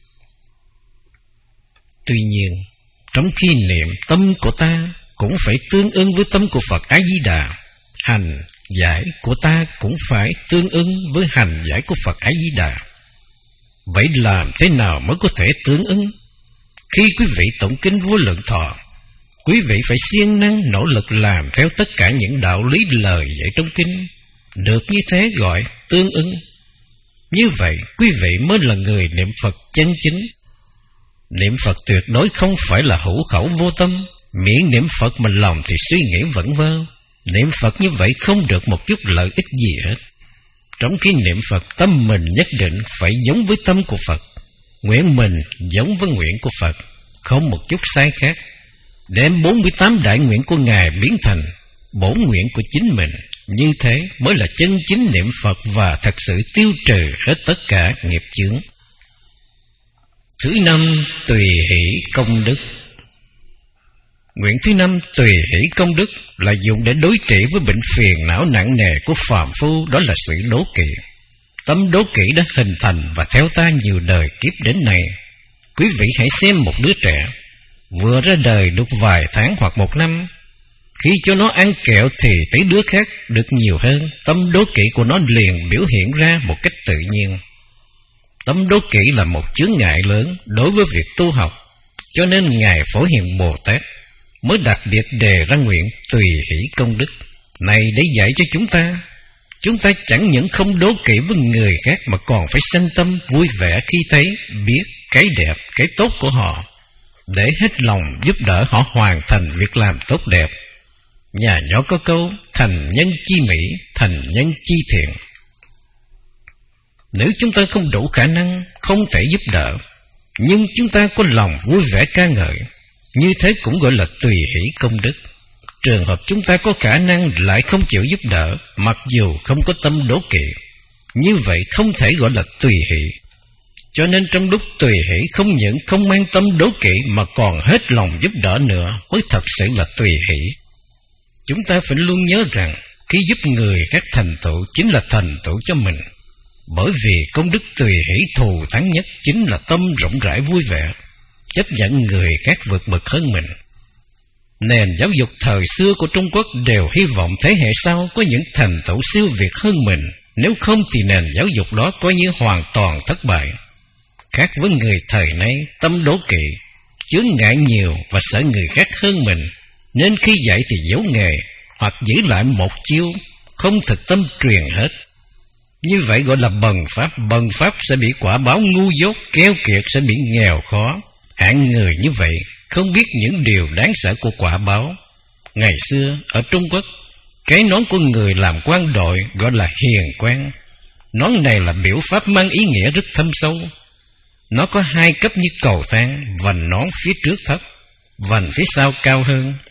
Tuy nhiên, trong khi niệm, tâm của ta cũng phải tương ưng với tâm của Phật A Di Đà. Hành giải của ta cũng phải tương ưng với hành giải của Phật A Di Đà. Vậy làm thế nào mới có thể tương ưng? Khi quý vị tụng kinh Vô Lượng Thọ, quý vị phải siêng năng nỗ lực làm theo tất cả những đạo lý lời dạy trong kinh. Được như thế gọi tương ưng. Như vậy quý vị mới là người niệm Phật chân chính. Niệm Phật tuyệt đối không phải là hữu khẩu vô tâm, miệng niệm Phật mà lòng thì suy nghĩ vẩn vơ. Niệm Phật như vậy không được một chút lợi ích gì hết. Trong khi niệm Phật, tâm mình nhất định phải giống với tâm của Phật, nguyện mình giống với nguyện của Phật, không một chút sai khác. Đem bốn mươi tám đại nguyện của Ngài biến thành bổn nguyện của chính mình. Như thế mới là chân chính niệm Phật và thật sự tiêu trừ hết tất cả nghiệp chướng. Thứ năm, tùy hỷ công đức. Nguyện thứ năm, tùy hỷ công đức, là dùng để đối trị với bệnh phiền não nặng nề của phàm phu, đó là sự đố kỵ. Tâm đố kỵ đã hình thành và theo ta nhiều đời kiếp đến nay. Quý vị hãy xem một đứa trẻ vừa ra đời được vài tháng hoặc một năm, khi cho nó ăn kẹo thì thấy đứa khác được nhiều hơn, tâm đố kỵ của nó liền biểu hiện ra một cách tự nhiên. Tâm đố kỵ là một chướng ngại lớn đối với việc tu học, cho nên Ngài Phổ Hiền Bồ Tát mới đặc biệt đề ra nguyện tùy hỷ công đức này để dạy cho chúng ta. Chúng ta chẳng những không đố kỵ với người khác mà còn phải sanh tâm vui vẻ khi thấy, biết cái đẹp, cái tốt của họ, để hết lòng giúp đỡ họ hoàn thành việc làm tốt đẹp. Nhà nhỏ có câu, thành nhân chi mỹ, thành nhân chi thiện. Nếu chúng ta không đủ khả năng, không thể giúp đỡ, nhưng chúng ta có lòng vui vẻ ca ngợi, như thế cũng gọi là tùy hỷ công đức. Trường hợp chúng ta có khả năng lại không chịu giúp đỡ, mặc dù không có tâm đố kỵ, như vậy không thể gọi là tùy hỷ. Cho nên trong lúc tùy hỷ không những không mang tâm đố kỵ mà còn hết lòng giúp đỡ nữa mới thật sự là tùy hỷ. Chúng ta phải luôn nhớ rằng khi giúp người khác thành tựu chính là thành tựu cho mình, bởi vì công đức tùy hỷ thù thắng nhất chính là tâm rộng rãi vui vẻ, chấp nhận người khác vượt bậc hơn mình. Nền giáo dục thời xưa của Trung Quốc đều hy vọng thế hệ sau có những thành tựu siêu việt hơn mình, nếu không thì nền giáo dục đó coi như hoàn toàn thất bại. Khác với người thời nay, tâm đố kỵ, chướng ngại nhiều và sợ người khác hơn mình, nên khi dạy thì giấu nghề hoặc giữ lại một chiêu, không thực tâm truyền hết. Như vậy gọi là bần pháp. Bần pháp sẽ bị quả báo ngu dốt, keo kiệt sẽ bị nghèo khó. Hạng người như vậy không biết những điều đáng sợ của quả báo. Ngày xưa ở Trung Quốc, cái nón của người làm quan đội gọi là hiền quan. Nón này là biểu pháp mang ý nghĩa rất thâm sâu. Nó có hai cấp như cầu thang, vành nón phía trước thấp, vành phía sau cao hơn.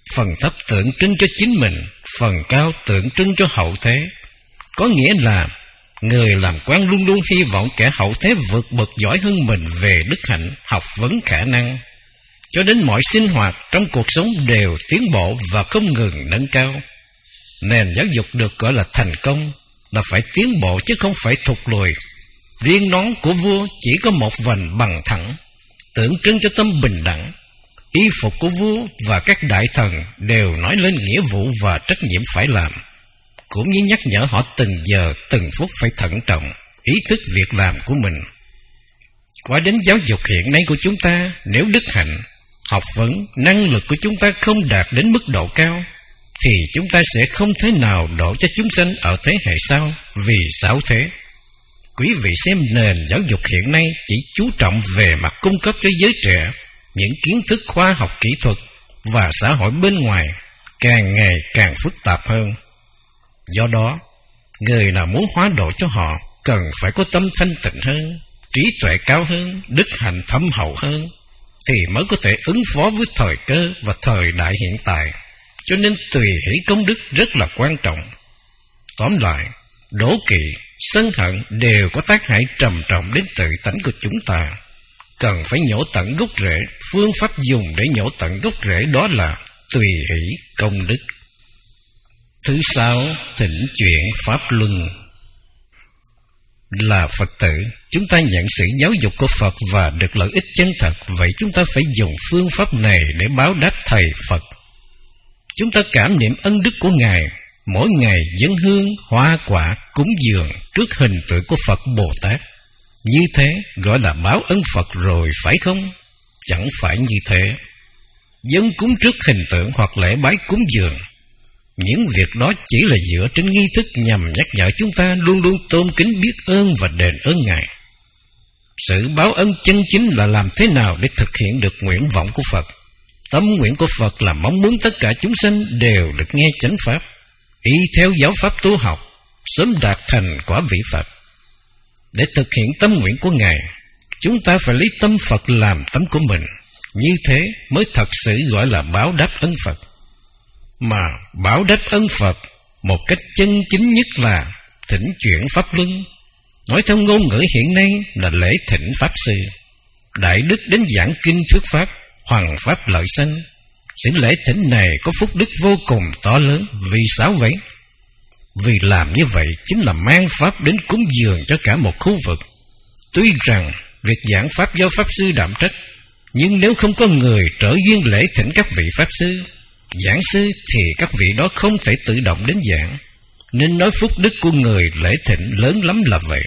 Phần thấp tượng trưng cho chính mình, phần cao tượng trưng cho hậu thế. Có nghĩa là người làm quan luôn luôn hy vọng kẻ hậu thế vượt bậc giỏi hơn mình về đức hạnh, học vấn, khả năng, cho đến mọi sinh hoạt trong cuộc sống đều tiến bộ và không ngừng nâng cao. Nền giáo dục được gọi là thành công là phải tiến bộ chứ không phải thụt lùi. Riêng nón của vua chỉ có một vành bằng thẳng, tượng trưng cho tâm bình đẳng. Y phục của vua và các đại thần đều nói lên nghĩa vụ và trách nhiệm phải làm, cũng như nhắc nhở họ từng giờ từng phút phải thận trọng, ý thức việc làm của mình. Qua đến giáo dục hiện nay của chúng ta, nếu đức hạnh, học vấn, năng lực của chúng ta không đạt đến mức độ cao, thì chúng ta sẽ không thể nào độ cho chúng sanh ở thế hệ sau. Vì sao thế? Quý vị xem, nền giáo dục hiện nay chỉ chú trọng về mặt cung cấp cho giới trẻ những kiến thức khoa học kỹ thuật, và xã hội bên ngoài càng ngày càng phức tạp hơn. Do đó, người nào muốn hóa độ cho họ cần phải có tâm thanh tịnh hơn, trí tuệ cao hơn, đức hạnh thâm hậu hơn, thì mới có thể ứng phó với thời cơ và thời đại hiện tại. Cho nên tùy hỷ công đức rất là quan trọng. Tóm lại, đố kỵ, sân hận đều có tác hại trầm trọng đến tự tánh của chúng ta. Cần phải nhổ tận gốc rễ. Phương pháp dùng để nhổ tận gốc rễ đó là tùy hỷ công đức. Thứ sáu, thỉnh chuyển pháp luân. Là Phật tử, chúng ta nhận sự giáo dục của Phật và được lợi ích chân thật. Vậy chúng ta phải dùng phương pháp này để báo đáp Thầy Phật. Chúng ta cảm niệm ân đức của Ngài, mỗi ngày dâng hương, hoa quả, cúng dường trước hình tượng của Phật Bồ Tát. Như thế gọi là báo ân Phật rồi, phải không? Chẳng phải như thế. Dâng cúng trước hình tượng hoặc lễ bái cúng dường, những việc đó chỉ là dựa trên nghi thức nhằm nhắc nhở chúng ta luôn luôn tôn kính, biết ơn và đền ơn Ngài. Sự báo ân chân chính là làm thế nào để thực hiện được nguyện vọng của Phật. Tâm nguyện của Phật là mong muốn tất cả chúng sanh đều được nghe chánh pháp, y theo giáo pháp tu học, sớm đạt thành quả vị Phật. Để thực hiện tâm nguyện của Ngài, chúng ta phải lấy tâm Phật làm tấm của mình. Như thế mới thật sự gọi là báo đáp ân Phật. Mà báo đáp ân Phật một cách chân chính nhất là thỉnh chuyển pháp luân. Nói theo ngôn ngữ hiện nay là lễ thỉnh Pháp Sư. Đại đức đến giảng kinh thuyết Pháp, hoằng Pháp lợi sanh. Sự lễ thỉnh này có phúc đức vô cùng to lớn. Vì sao vậy? Vì làm như vậy chính là mang Pháp đến cúng dường cho cả một khu vực. Tuy rằng việc giảng Pháp do Pháp Sư đảm trách, nhưng nếu không có người trở duyên lễ thỉnh các vị Pháp Sư, giảng sư, thì các vị đó không thể tự động đến giảng. Nên nói phúc đức của người lễ thỉnh lớn lắm là vậy.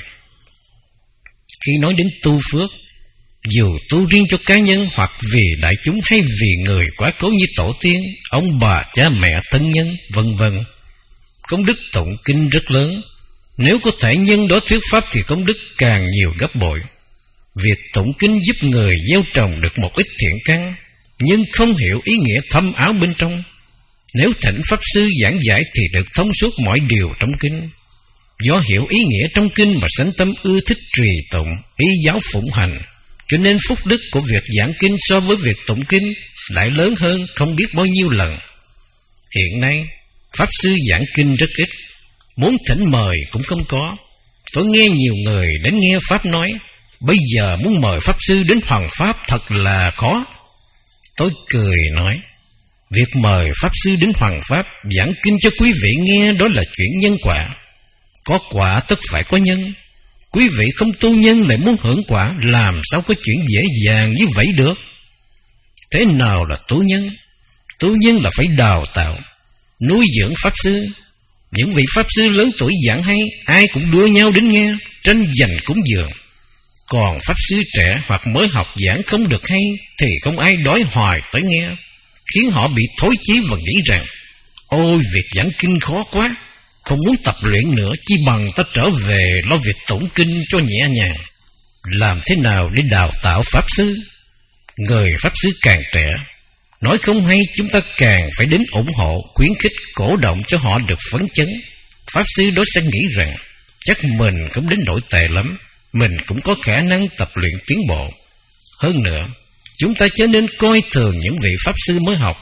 Khi nói đến tu phước, dù tu riêng cho cá nhân hoặc vì đại chúng hay vì người quá cố như tổ tiên, ông bà, cha mẹ, thân nhân, vân vân, công đức tụng kinh rất lớn. Nếu có thể nhân đó thuyết pháp thì công đức càng nhiều gấp bội. Việc tụng kinh giúp người gieo trồng được một ít thiện căn, nhưng không hiểu ý nghĩa thâm áo bên trong. Nếu thỉnh Pháp Sư giảng giải thì được thông suốt mọi điều trong kinh. Do hiểu ý nghĩa trong kinh mà sanh tâm ưa thích trì tụng, ý giáo phụng hành, cho nên phúc đức của việc giảng kinh so với việc tụng kinh lại lớn hơn không biết bao nhiêu lần. Hiện nay Pháp Sư giảng kinh rất ít, muốn thỉnh mời cũng không có. Tôi nghe nhiều người đến nghe Pháp nói, bây giờ muốn mời Pháp Sư đến hoằng Pháp thật là khó. Tôi cười nói, việc mời Pháp Sư đến hoằng Pháp giảng kinh cho quý vị nghe đó là chuyện nhân quả. Có quả tất phải có nhân. Quý vị không tu nhân lại muốn hưởng quả, làm sao có chuyện dễ dàng như vậy được. Thế nào là tu nhân? Tu nhân là phải đào tạo, nuôi dưỡng Pháp Sư. Những vị Pháp Sư lớn tuổi giảng hay, ai cũng đua nhau đến nghe, tranh giành cúng dường. Còn Pháp Sư trẻ hoặc mới học giảng không được hay thì không ai đói hoài tới nghe, khiến họ bị thối chí và nghĩ rằng, ôi việc giảng kinh khó quá, không muốn tập luyện nữa, chi bằng ta trở về lo việc tụng kinh cho nhẹ nhàng. Làm thế nào để đào tạo Pháp Sư? Người Pháp Sư càng trẻ, nói không hay, chúng ta càng phải đến ủng hộ, khuyến khích, cổ động cho họ được phấn chấn. Pháp Sư đó sẽ nghĩ rằng, chắc mình cũng đến nỗi tệ lắm, mình cũng có khả năng tập luyện tiến bộ. Hơn nữa, chúng ta chớ nên coi thường những vị Pháp Sư mới học,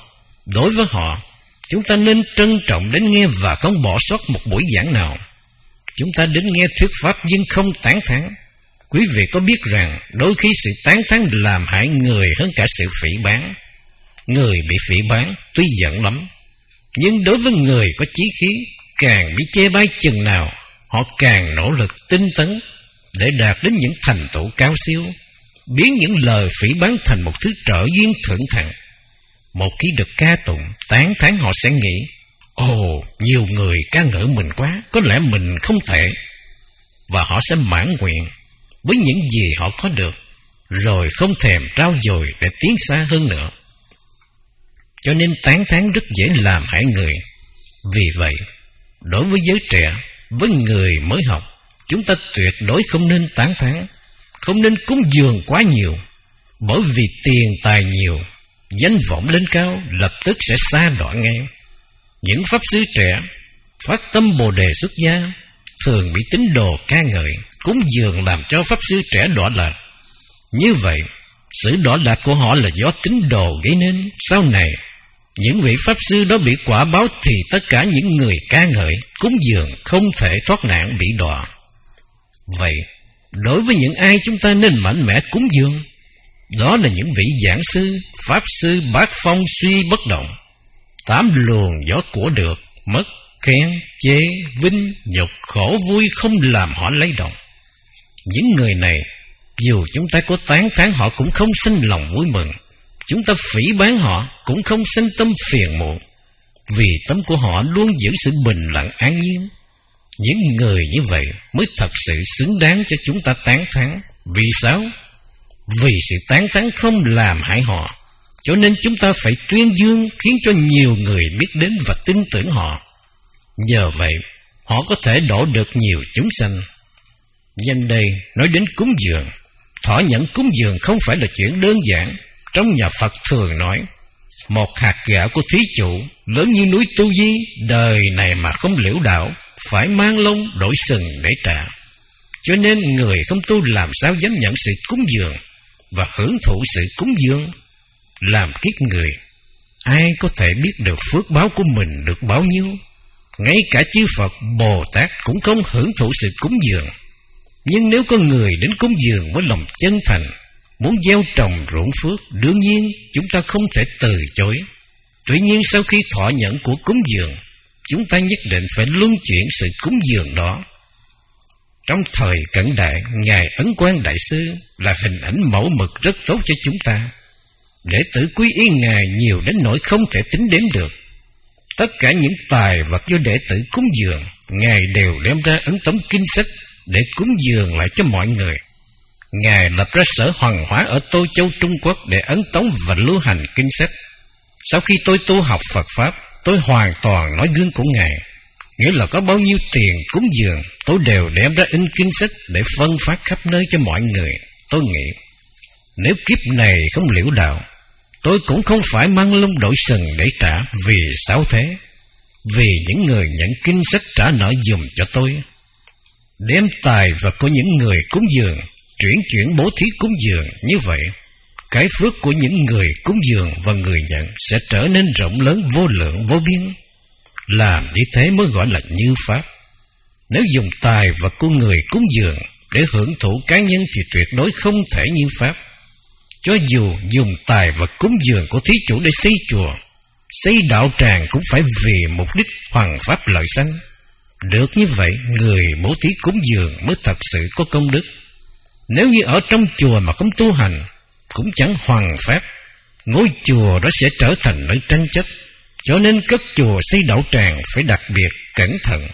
Đối với họ, chúng ta nên trân trọng đến nghe và không bỏ sót một buổi giảng nào. Chúng ta đến nghe thuyết pháp nhưng không tán thán. Quý vị có biết rằng đôi khi sự tán thán làm hại người hơn cả sự phỉ báng. Người bị phỉ báng tuy giận lắm, nhưng đối với người có chí khí, càng bị chê bai chừng nào, họ càng nỗ lực tinh tấn để đạt đến những thành tựu cao siêu, biến những lời phỉ báng thành một thứ trợ duyên thượng thặng. Một khi được ca tụng, tán thán, họ sẽ nghĩ: ồ, nhiều người ca ngợi mình quá, có lẽ mình không thể. Và họ sẽ mãn nguyện với những gì họ có được, rồi không thèm trao dồi để tiến xa hơn nữa. Cho nên tán thán rất dễ làm hại người. Vì vậy, đối với giới trẻ, với người mới học, chúng ta tuyệt đối không nên tán thán, không nên cúng dường quá nhiều, bởi vì tiền tài nhiều, danh vọng lên cao, lập tức sẽ sa đọa ngay. Những pháp sư trẻ phát tâm Bồ Đề xuất gia thường bị tín đồ ca ngợi, cúng dường làm cho pháp sư trẻ đọa lạc. Như vậy, sự đọa lạc của họ là do tín đồ gây nên. Sau này, những vị pháp sư đó bị quả báo thì tất cả những người ca ngợi, cúng dường không thể thoát nạn bị đọa. Vậy, đối với những ai chúng ta nên mạnh mẽ cúng dường? Đó là những vị giảng sư, pháp sư bát phong suy bất động, tám luồng gió của được, mất, khen, chê, vinh, nhục, khổ, vui không làm họ lay động. Những người này, dù chúng ta có tán thán họ cũng không sinh lòng vui mừng, chúng ta phỉ báng họ cũng không sinh tâm phiền muộn, vì tâm của họ luôn giữ sự bình lặng an nhiên. Những người như vậy mới thật sự xứng đáng cho chúng ta tán thán. Vì sao? Vì sự tán thán không làm hại họ, cho nên chúng ta phải tuyên dương, khiến cho nhiều người biết đến và tin tưởng họ. Nhờ vậy, họ có thể đổ được nhiều chúng sanh. Nhân đây nói đến cúng dường. Thọ nhận cúng dường không phải là chuyện đơn giản. Trong nhà Phật thường nói, một hạt gạo của thí chủ lớn như núi Tu Di, đời này mà không liễu đạo, phải mang lông đổi sừng để trả. Cho nên người không tu làm sao dám nhận sự cúng dường và hưởng thụ sự cúng dường. Làm kiếp người, ai có thể biết được phước báo của mình được bao nhiêu? Ngay cả chư Phật, Bồ Tát cũng không hưởng thụ sự cúng dường. Nhưng nếu có người đến cúng dường với lòng chân thành, muốn gieo trồng ruộng phước, đương nhiên chúng ta không thể từ chối. Tuy nhiên sau khi thọ nhận của cúng dường, chúng ta nhất định phải luân chuyển sự cúng dường đó. Trong thời cận đại, Ngài Ấn Quang Đại Sư là hình ảnh mẫu mực rất tốt cho chúng ta. Đệ tử quy y Ngài nhiều đến nỗi không thể tính đếm được. Tất cả những tài vật do đệ tử cúng dường, Ngài đều đem ra ấn tống kinh sách để cúng dường lại cho mọi người. Ngài lập ra sở Hoàng Hóa ở Tô Châu, Trung Quốc để ấn tống và lưu hành kinh sách. Sau khi tôi tu học Phật Pháp, tôi hoàn toàn nói gương của Ngài. Nghĩa là có bao nhiêu tiền cúng dường, tôi đều đem ra in kinh sách để phân phát khắp nơi cho mọi người. Tôi nghĩ, nếu kiếp này không liễu đạo, tôi cũng không phải mang lông đổi sừng để trả. Vì sao thế? Vì những người nhận kinh sách trả nợ dùm cho tôi. Đem tài vật của những người cúng dường chuyển chuyển bố thí cúng dường, như vậy cái phước của những người cúng dường và người nhận sẽ trở nên rộng lớn vô lượng vô biên. Làm như thế mới gọi là như pháp. Nếu dùng tài vật của người cúng dường để hưởng thụ cá nhân thì tuyệt đối không thể như pháp. Cho dù dùng tài vật cúng dường của thí chủ để xây chùa, xây đạo tràng cũng phải vì mục đích hoằng pháp lợi sanh. Được như vậy, người bố thí cúng dường mới thật sự có công đức. Nếu như ở trong chùa mà không tu hành, cũng chẳng hoằng pháp, ngôi chùa đó sẽ trở thành nơi tranh chấp. Cho nên cất chùa xây đạo tràng phải đặc biệt cẩn thận.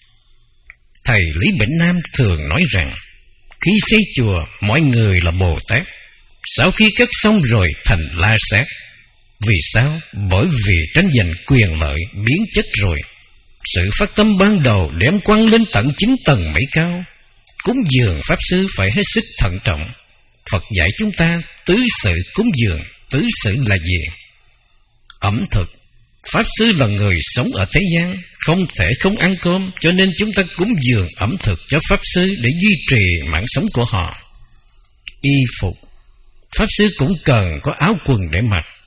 Thầy Lý Bỉnh Nam thường nói rằng, khi xây chùa mọi người là Bồ Tát, sau khi cất xong rồi thành La Sát. Vì sao? Bởi vì tranh giành quyền lợi biến chất rồi. Sự phát tâm ban đầu đem quăng lên tận chín tầng mây cao. Cúng dường pháp sư phải hết sức thận trọng. Phật dạy chúng ta tứ sự cúng dường. Tứ sự là gì? Ẩm thực. Pháp sư là người sống ở thế gian, không thể không ăn cơm, cho nên chúng ta cúng dường ẩm thực cho pháp sư để duy trì mạng sống của họ. Y phục. Pháp sư cũng cần có áo quần để mặc.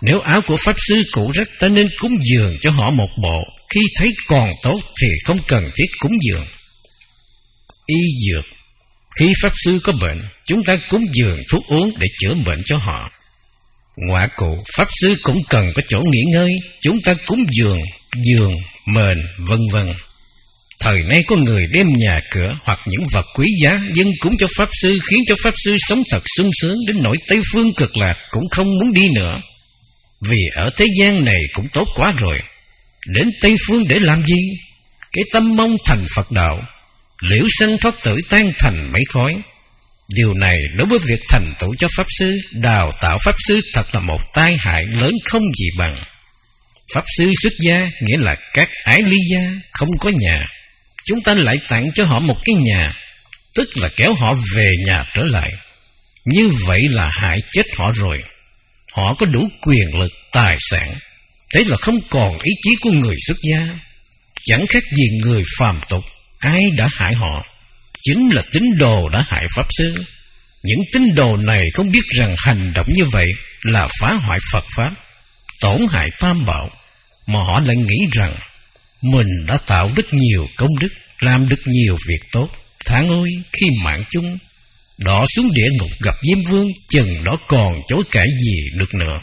Nếu áo của Pháp Sư cũ rách, ta nên cúng dường cho họ một bộ. Khi thấy còn tốt thì không cần thiết cúng dường. Y dược. Khi Pháp Sư có bệnh, chúng ta cúng dường thuốc uống để chữa bệnh cho họ. Ngoại cụ, Pháp Sư cũng cần có chỗ nghỉ ngơi, chúng ta cúng dường, giường, mền, vân vân. Thời nay có người đem nhà cửa hoặc những vật quý giá dâng cúng cho Pháp Sư, khiến cho Pháp Sư sống thật sung sướng đến nỗi Tây Phương Cực Lạc cũng không muốn đi nữa. Vì ở thế gian này cũng tốt quá rồi, đến Tây Phương để làm gì? Cái tâm mong thành Phật đạo, liễu sanh thoát tử tan thành mấy khói. Điều này đối với việc thành tựu cho Pháp Sư, đào tạo Pháp Sư thật là một tai hại lớn không gì bằng. Pháp Sư xuất gia nghĩa là các ái ly gia không có nhà, chúng ta lại tặng cho họ một cái nhà, tức là kéo họ về nhà trở lại. Như vậy là hại chết họ rồi. Họ có đủ quyền lực, tài sản, thế là không còn ý chí của người xuất gia. Chẳng khác gì người phàm tục. Ai đã hại họ? Chính là tín đồ đã hại Pháp Sư. Những tín đồ này không biết rằng hành động như vậy là phá hoại Phật Pháp, tổn hại tam bảo, mà họ lại nghĩ rằng mình đã tạo rất nhiều công đức, làm được nhiều việc tốt. Thang ơi, khi mạng chung đọa xuống địa ngục gặp Diêm Vương, chừng đó còn chối cãi gì được nữa.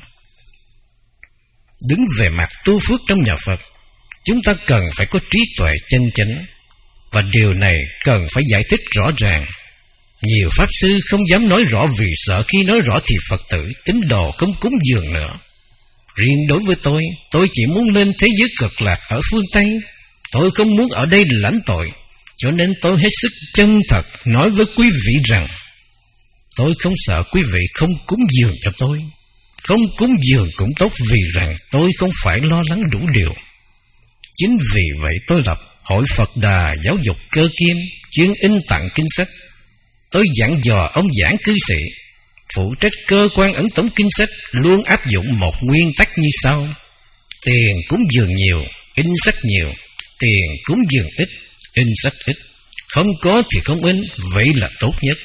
Đứng về mặt tu phước trong nhà Phật, chúng ta cần phải có trí tuệ chân chánh, và điều này cần phải giải thích rõ ràng. Nhiều Pháp Sư không dám nói rõ vì sợ khi nói rõ thì Phật tử, tín đồ không cúng dường nữa. Riêng đối với tôi, tôi chỉ muốn lên thế giới Cực Lạc ở phương Tây. Tôi không muốn ở đây lãnh tội, cho nên tôi hết sức chân thật nói với quý vị rằng tôi không sợ quý vị không cúng dường cho tôi. Không cúng dường cũng tốt, vì rằng tôi không phải lo lắng đủ điều. Chính vì vậy tôi lập Hội Phật Đà Giáo dục Cơ Kim, chuyên in tặng kinh sách. Tôi dặn dò ông giảng cư sĩ phụ trách cơ quan ấn tống kinh sách luôn áp dụng một nguyên tắc như sau: tiền cúng dường nhiều, in sách nhiều; tiền cúng dường ít, in sách ít. Không có thì không in, vậy là tốt nhất.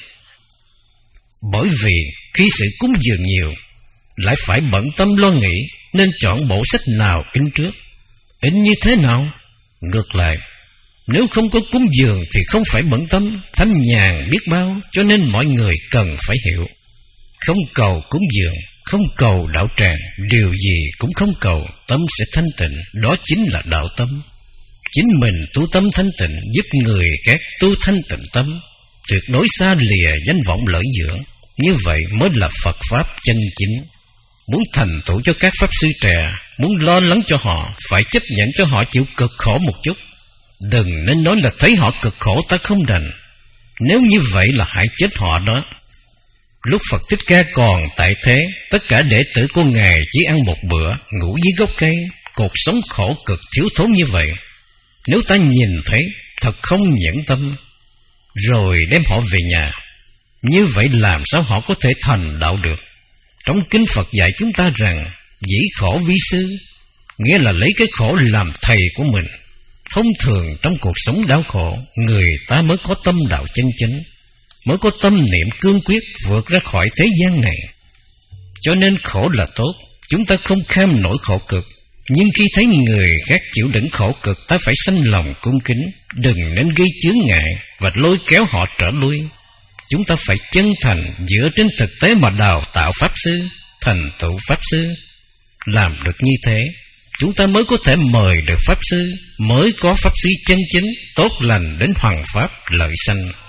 Bởi vì khi sự cúng dường nhiều, lại phải bận tâm lo nghĩ, nên chọn bộ sách nào in trước. In như thế nào? Ngược lại, nếu không có cúng dường thì không phải bận tâm, thanh nhàn biết bao. Cho nên mọi người cần phải hiểu, không cầu cúng dường, không cầu đạo tràng, điều gì cũng không cầu, tâm sẽ thanh tịnh. Đó chính là đạo tâm. Chính mình tu tâm thanh tịnh, giúp người khác tu thanh tịnh tâm, tuyệt đối xa lìa danh vọng lợi dưỡng. Như vậy mới là Phật Pháp chân chính. Muốn thành tựu cho các Pháp Sư trẻ, muốn lo lắng cho họ, phải chấp nhận cho họ chịu cực khổ một chút. Đừng nên nói là thấy họ cực khổ ta không đành. Nếu như vậy là hại chết họ đó. Lúc Phật Thích Ca còn tại thế, tất cả đệ tử của Ngài chỉ ăn một bữa, ngủ dưới gốc cây. Cuộc sống khổ cực thiếu thốn như vậy, nếu ta nhìn thấy, thật không nhẫn tâm, rồi đem họ về nhà, như vậy làm sao họ có thể thành đạo được? Trong kinh Phật dạy chúng ta rằng dĩ khổ vi sư, nghĩa là lấy cái khổ làm thầy của mình. Thông thường trong cuộc sống đau khổ, người ta mới có tâm đạo chân chính, mới có tâm niệm cương quyết vượt ra khỏi thế gian này. Cho nên khổ là tốt, chúng ta không kham nổi khổ cực. Nhưng khi thấy người khác chịu đựng khổ cực, ta phải sanh lòng cung kính, đừng nên gây chướng ngại và lôi kéo họ trở lui. Chúng ta phải chân thành dựa trên thực tế mà đào tạo Pháp Sư, thành tựu Pháp Sư. Làm được như thế, chúng ta mới có thể mời được Pháp Sư, mới có Pháp Sư chân chính, tốt lành đến hoằng Pháp lợi sanh.